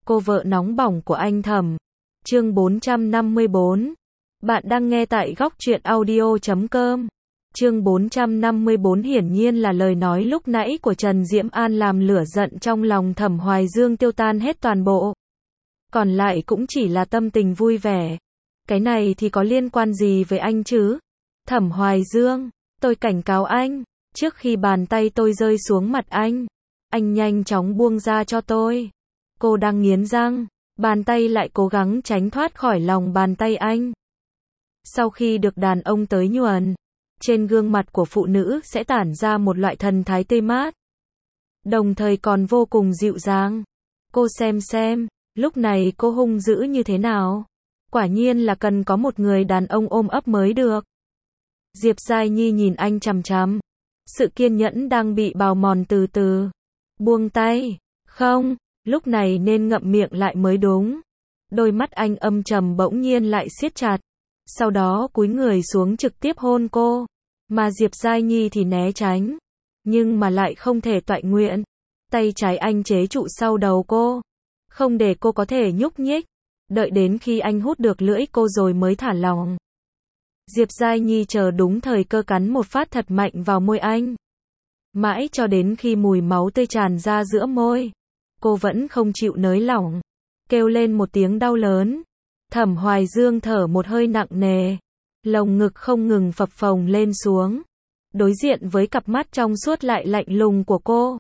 Cô vợ nóng bỏng của anh Thẩm. Chương 454. Bạn đang nghe tại góc truyện audio.com. Chương 454 hiển nhiên là lời nói lúc nãy của Trần Diễm An làm lửa giận trong lòng Thẩm Hoài Dương tiêu tan hết toàn bộ. Còn lại cũng chỉ là tâm tình vui vẻ. Cái này thì có liên quan gì với anh chứ? Thẩm Hoài Dương, tôi cảnh cáo anh, trước khi bàn tay tôi rơi xuống mặt anh nhanh chóng buông ra cho tôi. Cô đang nghiến răng, bàn tay lại cố gắng tránh thoát khỏi lòng bàn tay anh. Sau khi được đàn ông tới nhuần, trên gương mặt của phụ nữ sẽ tản ra một loại thần thái tươi mát, đồng thời còn vô cùng dịu dàng. Cô xem, lúc này cô hung dữ như thế nào. Quả nhiên là cần có một người đàn ông ôm ấp mới được. Diệp Giai Nhi nhìn anh chằm chằm. Sự kiên nhẫn đang bị bào mòn từ từ. Buông tay. Không, lúc này nên ngậm miệng lại mới đúng. Đôi mắt anh âm trầm bỗng nhiên lại siết chặt. Sau đó cúi người xuống trực tiếp hôn cô. Mà Diệp Giai Nhi thì né tránh. Nhưng mà lại không thể toại nguyện. Tay trái anh chế trụ sau đầu cô. Không để cô có thể nhúc nhích. Đợi đến khi anh hút được lưỡi cô rồi mới thả lỏng. Diệp Giai Nhi chờ đúng thời cơ cắn một phát thật mạnh vào môi anh. Mãi cho đến khi mùi máu tươi tràn ra giữa môi. Cô vẫn không chịu nới lỏng. Kêu lên một tiếng đau lớn. Thẩm Hoài Dương thở một hơi nặng nề. Lồng ngực không ngừng phập phồng lên xuống. Đối diện với cặp mắt trong suốt lại lạnh lùng của cô.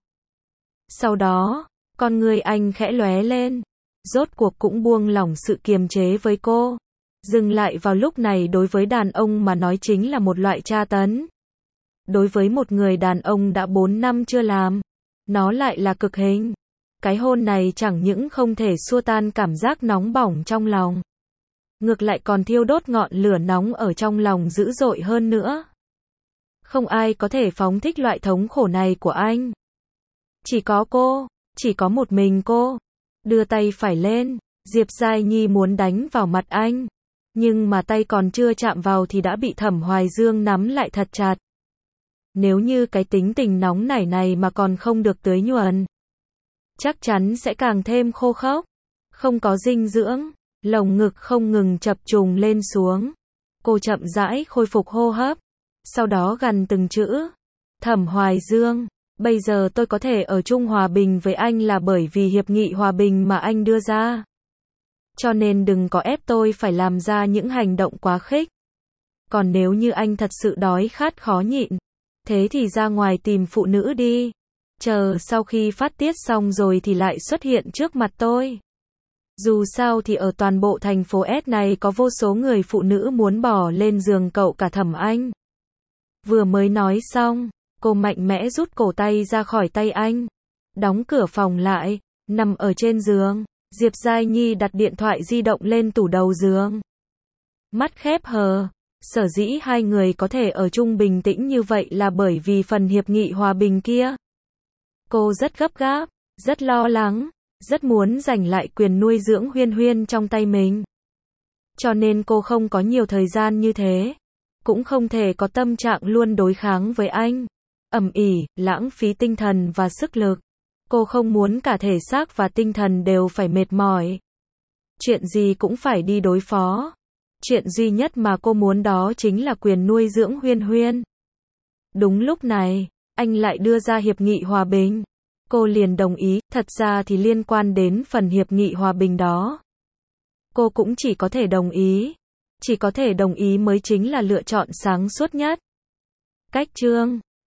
Sau đó, con người anh khẽ lóe lên. Rốt cuộc cũng buông lỏng sự kiềm chế với cô. Dừng lại vào lúc này đối với đàn ông mà nói chính là một loại tra tấn. Đối với một người đàn ông đã 4 năm chưa làm, nó lại là cực hình. Cái hôn này chẳng những không thể xua tan cảm giác nóng bỏng trong lòng, ngược lại còn thiêu đốt ngọn lửa nóng ở trong lòng dữ dội hơn nữa. Không ai có thể phóng thích loại thống khổ này của anh. Chỉ có cô, chỉ có một mình cô. Đưa tay phải lên, Diệp Giai Nhi muốn đánh vào mặt anh. Nhưng mà tay còn chưa chạm vào thì đã bị Thẩm Hoài Dương nắm lại thật chặt. Nếu như cái tính tình nóng nảy này mà còn không được tưới nhuần, chắc chắn sẽ càng thêm khô khốc, không có dinh dưỡng, lồng ngực không ngừng chập trùng lên xuống. Cô chậm rãi khôi phục hô hấp, sau đó gằn từng chữ. Thẩm Hoài Dương, bây giờ tôi có thể ở chung hòa bình với anh là bởi vì hiệp nghị hòa bình mà anh đưa ra. Cho nên đừng có ép tôi phải làm ra những hành động quá khích. Còn nếu như anh thật sự đói khát khó nhịn, thế thì ra ngoài tìm phụ nữ đi. Chờ sau khi phát tiết xong rồi thì lại xuất hiện trước mặt tôi. Dù sao thì ở toàn bộ thành phố S này có vô số người phụ nữ muốn bỏ lên giường cậu cả Thẩm Anh. Vừa mới nói xong, cô mạnh mẽ rút cổ tay ra khỏi tay anh. Đóng cửa phòng lại, nằm ở trên giường. Diệp Giai Nhi đặt điện thoại di động lên tủ đầu giường. Mắt khép hờ. Sở dĩ hai người có thể ở chung bình tĩnh như vậy là bởi vì phần hiệp nghị hòa bình kia. Cô rất gấp gáp, rất lo lắng, rất muốn giành lại quyền nuôi dưỡng Huyên Huyên trong tay mình. Cho nên cô không có nhiều thời gian như thế. Cũng không thể có tâm trạng luôn đối kháng với anh. Ầm ĩ, lãng phí tinh thần và sức lực. Cô không muốn cả thể xác và tinh thần đều phải mệt mỏi. Chuyện gì cũng phải đi đối phó. Chuyện duy nhất mà cô muốn đó chính là quyền nuôi dưỡng Huyên Huyên. Đúng lúc này, anh lại đưa ra hiệp nghị hòa bình. Cô liền đồng ý, thật ra thì liên quan đến phần hiệp nghị hòa bình đó. Cô cũng chỉ có thể đồng ý. Chỉ có thể đồng ý mới chính là lựa chọn sáng suốt nhất. Cách chương